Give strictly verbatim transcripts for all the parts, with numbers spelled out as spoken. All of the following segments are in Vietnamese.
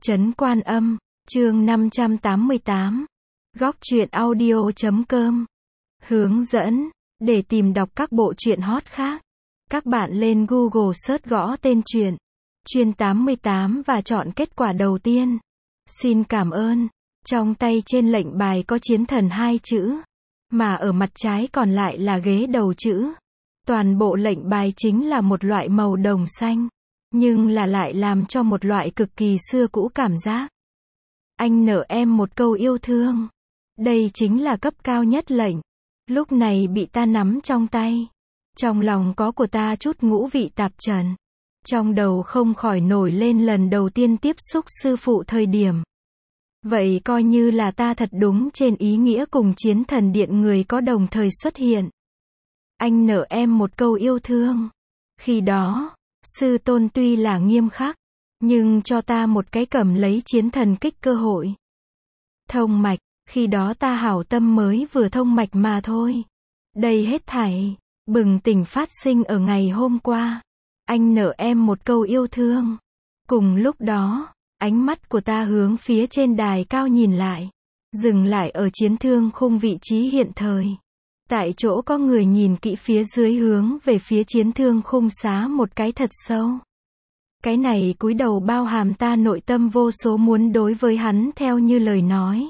Trấn Quan Âm, chương năm trăm tám mươi tám. Góc truyện audio chấm com. Hướng dẫn, để tìm đọc các bộ truyện hot khác, các bạn lên Google search gõ tên truyện, truyện tám mươi tám và chọn kết quả đầu tiên. Xin cảm ơn. Trong tay trên lệnh bài có chiến thần hai chữ, mà ở mặt trái còn lại là ghế đầu chữ. Toàn bộ lệnh bài chính là một loại màu đồng xanh, nhưng là lại làm cho một loại cực kỳ xưa cũ cảm giác. Anh nợ em một câu yêu thương. Đây chính là cấp cao nhất lệnh. Lúc này bị ta nắm trong tay. Trong lòng có của ta chút ngũ vị tạp trần. Trong đầu không khỏi nổi lên lần đầu tiên tiếp xúc sư phụ thời điểm. Vậy coi như là ta thật đúng trên ý nghĩa cùng chiến thần điện người có đồng thời xuất hiện. Anh nợ em một câu yêu thương. Khi đó, sư tôn tuy là nghiêm khắc, nhưng cho ta một cái cầm lấy chiến thần kích cơ hội. Thông mạch, khi đó ta hảo tâm mới vừa thông mạch mà thôi. Đây hết thảy, bừng tỉnh phát sinh ở ngày hôm qua. Anh nợ em một câu yêu thương. Cùng lúc đó, ánh mắt của ta hướng phía trên đài cao nhìn lại. Dừng lại ở chiến thương khung vị trí hiện thời. Tại chỗ có người nhìn kỹ phía dưới hướng về phía chiến thương khung xá một cái thật sâu. Cái này cúi đầu bao hàm ta nội tâm vô số muốn đối với hắn theo như lời nói.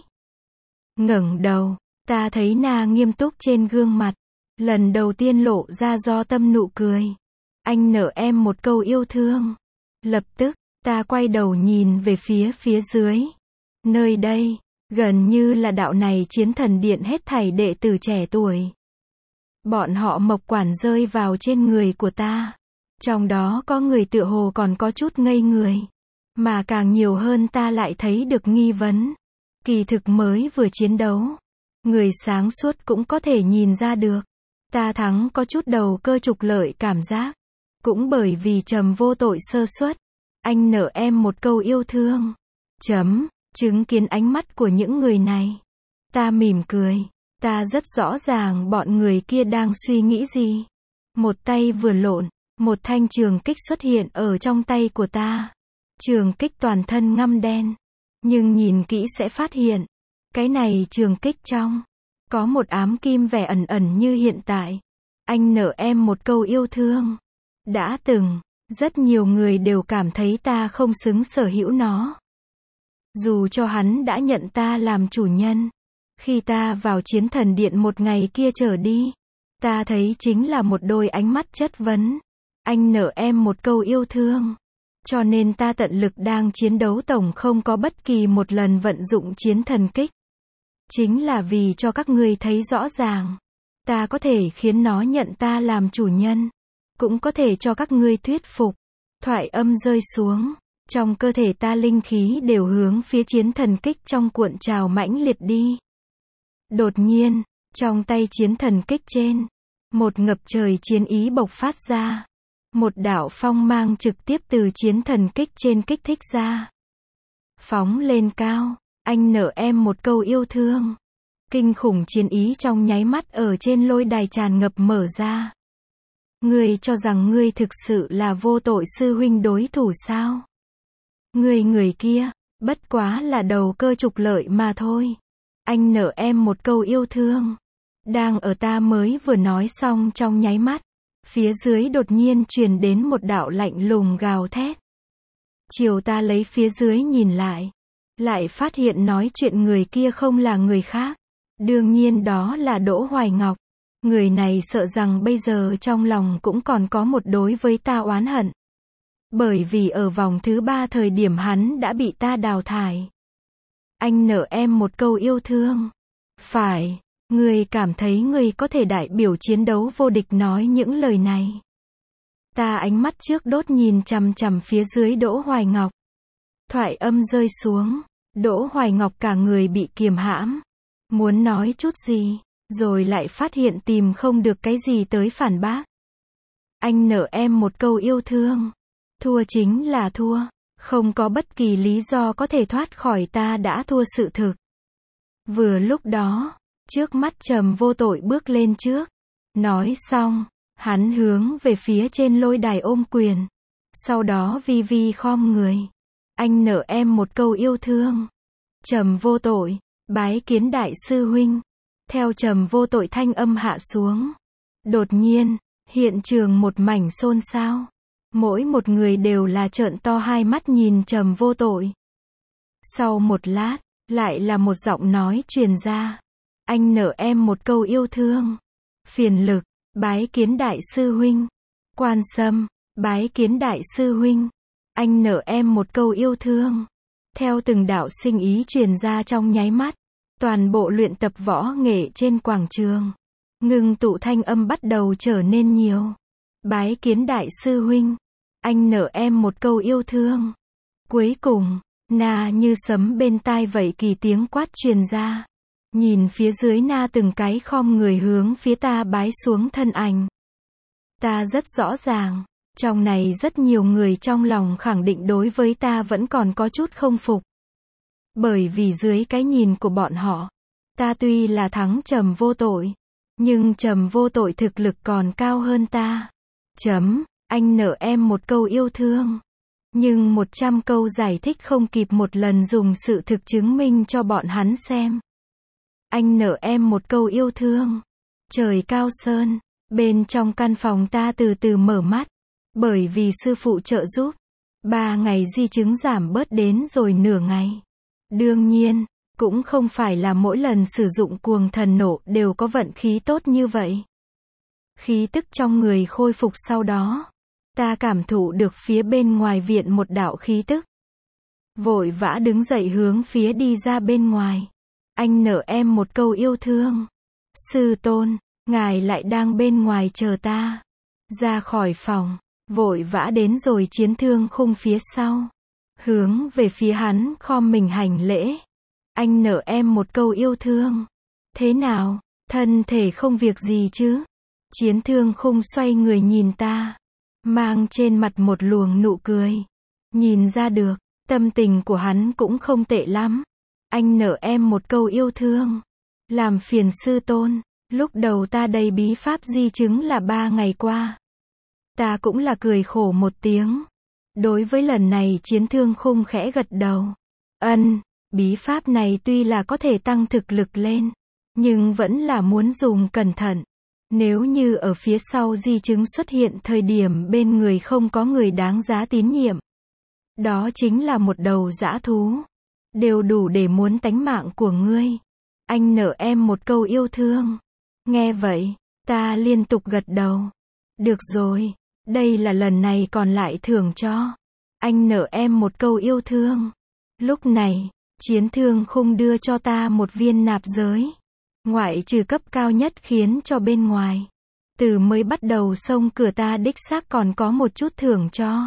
Ngẩng đầu, ta thấy Na nghiêm túc trên gương mặt. Lần đầu tiên lộ ra do tâm nụ cười. Anh nợ em một câu yêu thương. Lập tức, ta quay đầu nhìn về phía phía dưới. Nơi đây, gần như là đạo này chiến thần điện hết thảy đệ tử trẻ tuổi. Bọn họ mộc quản rơi vào trên người của ta. Trong đó có người tựa hồ còn có chút ngây người. Mà càng nhiều hơn ta lại thấy được nghi vấn. Kỳ thực mới vừa chiến đấu. Người sáng suốt cũng có thể nhìn ra được. Ta thắng có chút đầu cơ trục lợi cảm giác. Cũng bởi vì trầm vô tội sơ suất. Anh nợ em một câu yêu thương. Chấm, chứng kiến ánh mắt của những người này. Ta mỉm cười. Ta rất rõ ràng bọn người kia đang suy nghĩ gì. Một tay vừa lộn. Một thanh trường kích xuất hiện ở trong tay của ta. Trường kích toàn thân ngăm đen. Nhưng nhìn kỹ sẽ phát hiện. Cái này trường kích trong. Có một ám kim vẻ ẩn ẩn như hiện tại. Anh nợ em một câu yêu thương. Đã từng, rất nhiều người đều cảm thấy ta không xứng sở hữu nó. Dù cho hắn đã nhận ta làm chủ nhân. Khi ta vào chiến thần điện một ngày kia trở đi. Ta thấy chính là một đôi ánh mắt chất vấn. Anh nợ em một câu yêu thương. Cho nên ta tận lực đang chiến đấu tổng không có bất kỳ một lần vận dụng chiến thần kích. Chính là vì cho các ngươi thấy rõ ràng. Ta có thể khiến nó nhận ta làm chủ nhân. Cũng có thể cho các ngươi thuyết phục. Thoại âm rơi xuống. Trong cơ thể ta linh khí đều hướng phía chiến thần kích trong cuộn trào mãnh liệt đi. Đột nhiên, trong tay chiến thần kích trên. Một ngập trời chiến ý bộc phát ra. Một đạo phong mang trực tiếp từ chiến thần kích trên kích thích ra. Phóng lên cao, anh nợ em một câu yêu thương. Kinh khủng chiến ý trong nháy mắt ở trên lôi đài tràn ngập mở ra. Ngươi cho rằng ngươi thực sự là vô tội sư huynh đối thủ sao? Ngươi người kia, bất quá là đầu cơ trục lợi mà thôi. Anh nợ em một câu yêu thương. Đang ở ta mới vừa nói xong trong nháy mắt. Phía dưới đột nhiên truyền đến một đạo lạnh lùng gào thét. Chiều ta lấy phía dưới nhìn lại. Lại phát hiện nói chuyện người kia không là người khác. Đương nhiên đó là Đỗ Hoài Ngọc. Người này sợ rằng bây giờ trong lòng cũng còn có một đối với ta oán hận. Bởi vì ở vòng thứ ba thời điểm hắn đã bị ta đào thải. Anh nợ em một câu yêu thương. Phải. Ngươi cảm thấy ngươi có thể đại biểu chiến đấu vô địch nói những lời này. Ta ánh mắt trước đốt nhìn chằm chằm phía dưới Đỗ Hoài Ngọc. Thoại âm rơi xuống. Đỗ Hoài Ngọc cả người bị kiềm hãm. Muốn nói chút gì, rồi lại phát hiện tìm không được cái gì tới phản bác. Anh nợ em một câu yêu thương. Thua chính là thua. Không có bất kỳ lý do có thể thoát khỏi ta đã thua sự thực. Vừa lúc đó. Trước mắt trầm vô tội bước lên trước. Nói xong, hắn hướng về phía trên lôi đài ôm quyền. Sau đó vi vi khom người. Anh nợ em một câu yêu thương. Trầm Vô Tội, bái kiến đại sư huynh. Theo Trầm Vô Tội thanh âm hạ xuống. Đột nhiên, hiện trường một mảnh xôn xao. Mỗi một người đều là trợn to hai mắt nhìn Trầm Vô Tội. Sau một lát, lại là một giọng nói truyền ra. Anh nợ em một câu yêu thương. Phiền Lực, bái kiến đại sư huynh. Quan Sâm, bái kiến đại sư huynh. Anh nợ em một câu yêu thương. Theo từng đạo sinh ý truyền ra trong nháy mắt, toàn bộ luyện tập võ nghệ trên quảng trường, ngưng tụ thanh âm bắt đầu trở nên nhiều. Bái kiến đại sư huynh. Anh nợ em một câu yêu thương. Cuối cùng, na như sấm bên tai vậy kỳ tiếng quát truyền ra. Nhìn phía dưới na từng cái khom người hướng phía ta bái xuống thân ảnh. Ta rất rõ ràng, trong này rất nhiều người trong lòng khẳng định đối với ta vẫn còn có chút không phục. Bởi vì dưới cái nhìn của bọn họ, ta tuy là thắng Trầm Vô Tội, nhưng Trầm Vô Tội thực lực còn cao hơn ta. Chấm, anh nợ em một câu yêu thương. Nhưng một trăm câu giải thích không kịp một lần dùng sự thực chứng minh cho bọn hắn xem. Anh nợ em một câu yêu thương. Trời cao sơn, bên trong căn phòng ta từ từ mở mắt. Bởi vì sư phụ trợ giúp, ba ngày di chứng giảm bớt đến rồi nửa ngày. Đương nhiên, cũng không phải là mỗi lần sử dụng cuồng thần nộ đều có vận khí tốt như vậy. Khí tức trong người khôi phục sau đó. Ta cảm thụ được phía bên ngoài viện một đạo khí tức. Vội vã đứng dậy hướng phía đi ra bên ngoài. Anh nợ em một câu yêu thương. Sư tôn, ngài lại đang bên ngoài chờ ta. Ra khỏi phòng, vội vã đến rồi Chiến Thương Khung phía sau. Hướng về phía hắn khom mình hành lễ. Anh nợ em một câu yêu thương. Thế nào, thân thể không việc gì chứ? Chiến Thương Khung xoay người nhìn ta, mang trên mặt một luồng nụ cười. Nhìn ra được, tâm tình của hắn cũng không tệ lắm. Anh nợ em một câu yêu thương. Làm phiền sư tôn, lúc đầu ta đầy bí pháp di chứng là ba ngày qua. Ta cũng là cười khổ một tiếng. Đối với lần này Chiến Thương Khung khẽ gật đầu. Ân, bí pháp này tuy là có thể tăng thực lực lên, nhưng vẫn là muốn dùng cẩn thận. Nếu như ở phía sau di chứng xuất hiện thời điểm bên người không có người đáng giá tín nhiệm, đó chính là một đầu dã thú, đều đủ để muốn tánh mạng của ngươi. Anh nợ em một câu yêu thương. Nghe vậy, ta liên tục gật đầu. Được rồi, đây là lần này còn lại thưởng cho. Anh nợ em một câu yêu thương. Lúc này, Chiến Thương Khung đưa cho ta một viên nạp giới. Ngoại trừ cấp cao nhất khiến cho bên ngoài. Từ mới bắt đầu xông cửa ta đích xác còn có một chút thưởng cho.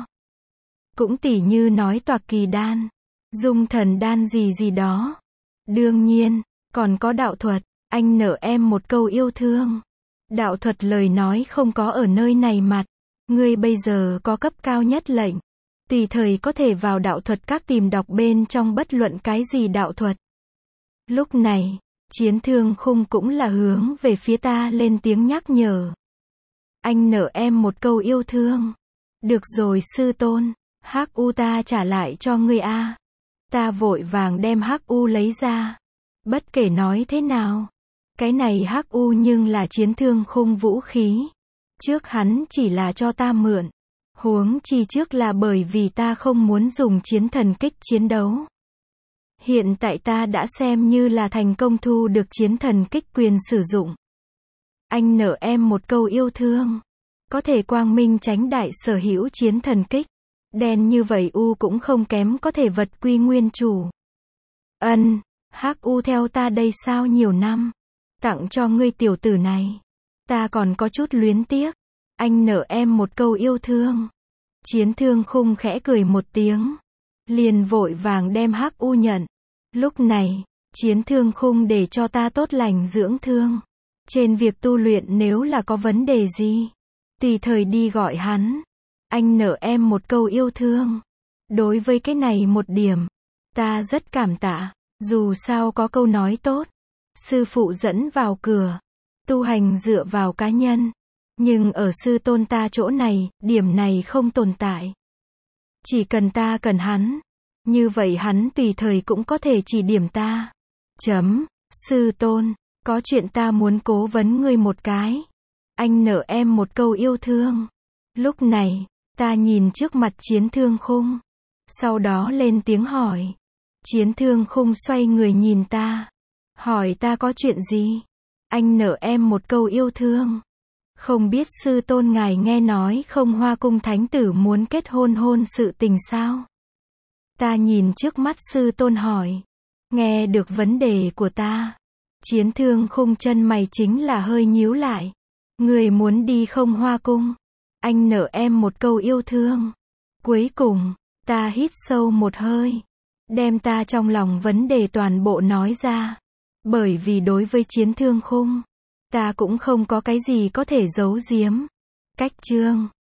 Cũng tỉ như nói toạc kỳ đan, dung thần đan gì gì đó. Đương nhiên, còn có đạo thuật. Anh nợ em một câu yêu thương. Đạo thuật lời nói không có ở nơi này mặt. Ngươi bây giờ có cấp cao nhất lệnh. Tùy thời có thể vào đạo thuật các tìm đọc bên trong bất luận cái gì đạo thuật. Lúc này, Chiến Thương Khung cũng là hướng về phía ta lên tiếng nhắc nhở. Anh nợ em một câu yêu thương. Được rồi sư tôn, hắc u ta trả lại cho ngươi a. Ta vội vàng đem hắc u lấy ra. Bất kể nói thế nào, cái này hắc u nhưng là Chiến Thương Khung vũ khí. Trước hắn chỉ là cho ta mượn. Huống chi trước là bởi vì ta không muốn dùng chiến thần kích chiến đấu. Hiện tại ta đã xem như là thành công thu được chiến thần kích quyền sử dụng. Anh nợ em một câu yêu thương. Có thể quang minh tránh đại sở hữu chiến thần kích. Đen như vậy u cũng không kém có thể vật quy nguyên chủ. Ân, hắc u theo ta đây sao nhiều năm. Tặng cho ngươi tiểu tử này. Ta còn có chút luyến tiếc. Anh nợ em một câu yêu thương. Chiến Thương Khung khẽ cười một tiếng. Liền vội vàng đem hắc u nhận. Lúc này, Chiến Thương Khung để cho ta tốt lành dưỡng thương. Trên việc tu luyện nếu là có vấn đề gì, tùy thời đi gọi hắn. Anh nợ em một câu yêu thương. Đối với cái này một điểm, ta rất cảm tạ. Dù sao có câu nói tốt. Sư phụ dẫn vào cửa. Tu hành dựa vào cá nhân. Nhưng ở sư tôn ta chỗ này, điểm này không tồn tại. Chỉ cần ta cần hắn. Như vậy hắn tùy thời cũng có thể chỉ điểm ta. Chấm, sư tôn, có chuyện ta muốn cố vấn ngươi một cái. Anh nợ em một câu yêu thương. Lúc này, ta nhìn trước mặt Chiến Thương Khung. Sau đó lên tiếng hỏi. Chiến Thương Khung xoay người nhìn ta. Hỏi ta có chuyện gì? Anh nợ em một câu yêu thương. Không biết sư tôn ngài nghe nói Không Hoa Cung thánh tử muốn kết hôn hôn sự tình sao? Ta nhìn trước mắt sư tôn hỏi. Nghe được vấn đề của ta. Chiến Thương Khung chân mày chính là hơi nhíu lại. Người muốn đi Không Hoa Cung. Anh nợ em một câu yêu thương. Cuối cùng, ta hít sâu một hơi. Đem ta trong lòng vấn đề toàn bộ nói ra. Bởi vì đối với Chiến Thương Khung, ta cũng không có cái gì có thể giấu giếm. Cách chương